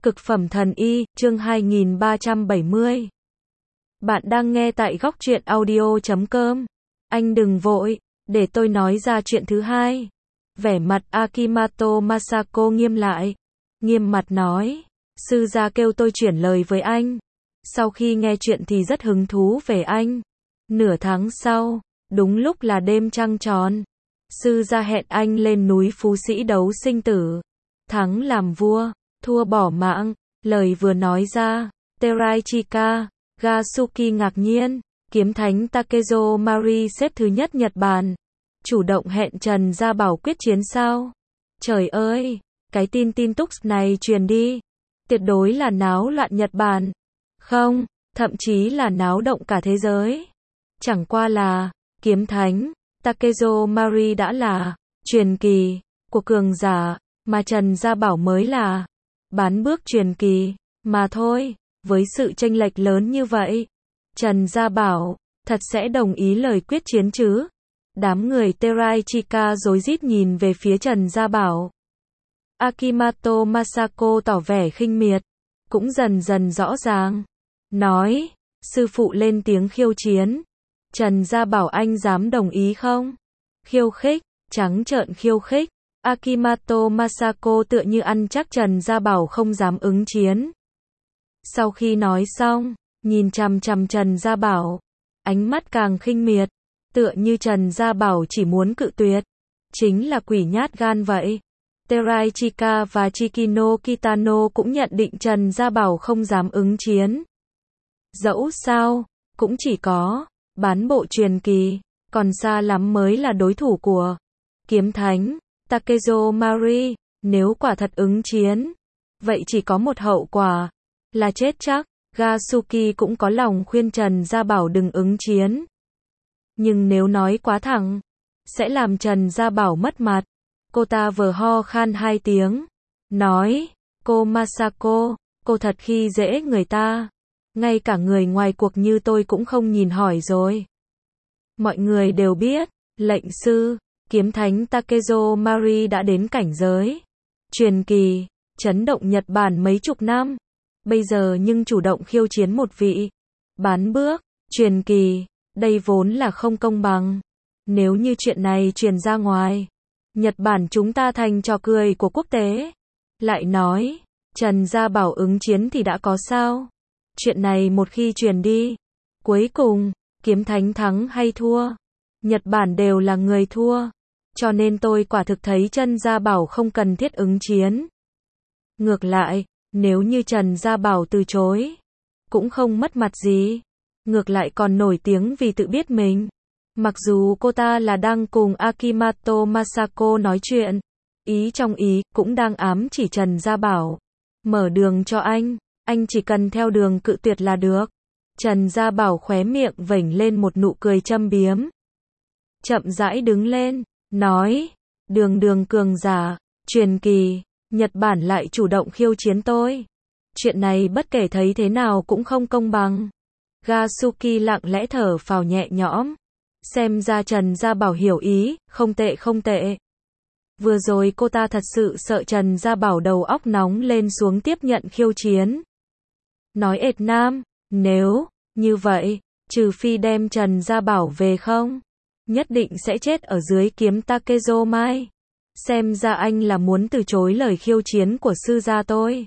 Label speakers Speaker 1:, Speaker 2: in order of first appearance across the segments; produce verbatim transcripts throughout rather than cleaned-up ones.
Speaker 1: Cực phẩm thần y, chương hai nghìn ba trăm bảy mươi. Bạn đang nghe tại góc truyện audio chấm com. Anh đừng vội, để tôi nói ra chuyện thứ hai. Vẻ mặt Akimato Masako nghiêm lại. Nghiêm mặt nói, sư gia kêu tôi chuyển lời với anh. Sau khi nghe chuyện thì rất hứng thú về anh. Nửa tháng sau, đúng lúc là đêm trăng tròn. Sư gia hẹn anh lên núi Phú Sĩ đấu sinh tử. Thắng làm vua, thua bỏ mạng. Lời vừa nói ra, Teraichika Gasuki ngạc nhiên. Kiếm thánh Takezo Mari xếp thứ nhất Nhật Bản. Chủ động hẹn Trần Gia Bảo quyết chiến sao? Trời ơi, cái tin tin tức này truyền đi. Tuyệt đối là náo loạn Nhật Bản. Không, thậm chí là náo động cả thế giới. Chẳng qua là, kiếm thánh Takezo Mari đã là truyền kỳ của cường giả, mà Trần Gia Bảo mới là bán bước truyền kỳ, mà thôi. Với sự chênh lệch lớn như vậy, Trần Gia Bảo thật sẽ đồng ý lời quyết chiến chứ? Đám người Teraichika rối rít nhìn về phía Trần Gia Bảo. Akimato Masako tỏ vẻ khinh miệt, cũng dần dần rõ ràng. Nói, sư phụ lên tiếng khiêu chiến. Trần Gia Bảo anh dám đồng ý không? Khiêu khích, trắng trợn khiêu khích. Akimato Masako tựa như ăn chắc Trần Gia Bảo không dám ứng chiến. Sau khi nói xong, nhìn chằm chằm Trần Gia Bảo, ánh mắt càng khinh miệt, tựa như Trần Gia Bảo chỉ muốn cự tuyệt, chính là quỷ nhát gan vậy. Teraichika và Chikino Kitano cũng nhận định Trần Gia Bảo không dám ứng chiến. Dẫu sao, cũng chỉ có bán bộ truyền kỳ, còn xa lắm mới là đối thủ của kiếm thánh Takezo Mari. Nếu quả thật ứng chiến, vậy chỉ có một hậu quả, là chết chắc. Gasuki cũng có lòng khuyên Trần Gia Bảo đừng ứng chiến. Nhưng nếu nói quá thẳng, sẽ làm Trần Gia Bảo mất mặt. Cô ta vừa ho khan hai tiếng, nói, cô Masako, cô thật khi dễ người ta. Ngay cả người ngoài cuộc như tôi cũng không nhìn hỏi rồi. Mọi người đều biết, lệnh sư, kiếm thánh Takezo Mari đã đến cảnh giới truyền kỳ, chấn động Nhật Bản mấy chục năm. Bây giờ nhưng chủ động khiêu chiến một vị bán bước truyền kỳ, đây vốn là không công bằng. Nếu như chuyện này truyền ra ngoài, Nhật Bản chúng ta thành trò cười của quốc tế. Lại nói, Trần Gia Bảo ứng chiến thì đã có sao? Chuyện này một khi truyền đi, cuối cùng, kiếm thánh thắng hay thua, Nhật Bản đều là người thua. Cho nên tôi quả thực thấy Trần Gia Bảo không cần thiết ứng chiến. Ngược lại, nếu như Trần Gia Bảo từ chối, cũng không mất mặt gì. Ngược lại còn nổi tiếng vì tự biết mình. Mặc dù cô ta là đang cùng Akimato Masako nói chuyện, ý trong ý cũng đang ám chỉ Trần Gia Bảo. Mở đường cho anh, anh chỉ cần theo đường cự tuyệt là được. Trần Gia Bảo khóe miệng vểnh lên một nụ cười châm biếm. Chậm rãi đứng lên, nói, đường đường cường giả, truyền kỳ, Nhật Bản lại chủ động khiêu chiến tôi. Chuyện này bất kể thấy thế nào cũng không công bằng. Gasuki lặng lẽ thở phào nhẹ nhõm. Xem ra Trần Gia Bảo hiểu ý, không tệ không tệ. Vừa rồi cô ta thật sự sợ Trần Gia Bảo đầu óc nóng lên xuống tiếp nhận khiêu chiến. Nói ệt nam, nếu như vậy, trừ phi đem Trần Gia Bảo về không, nhất định sẽ chết ở dưới kiếm Takezo Mai. Xem ra anh là muốn từ chối lời khiêu chiến của sư gia tôi.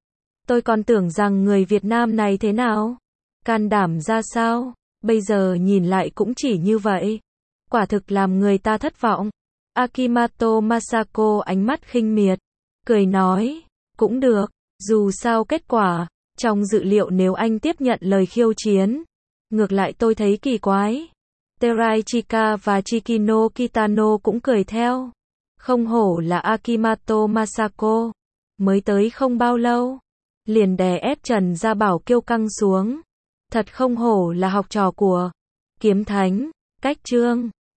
Speaker 1: Tôi còn tưởng rằng người Việt Nam này thế nào? Can đảm ra sao? Bây giờ nhìn lại cũng chỉ như vậy. Quả thực làm người ta thất vọng. Akimato Masako ánh mắt khinh miệt, cười nói, cũng được, dù sao kết quả, trong dự liệu nếu anh tiếp nhận lời khiêu chiến. Ngược lại tôi thấy kỳ quái. Teraichika và Chikino Kitano cũng cười theo. Không hổ là Akimato Masako. Mới tới không bao lâu, liền đè ép Trần Gia Bảo kiêu căng xuống. Thật không hổ là học trò của kiếm thánh. Cách chương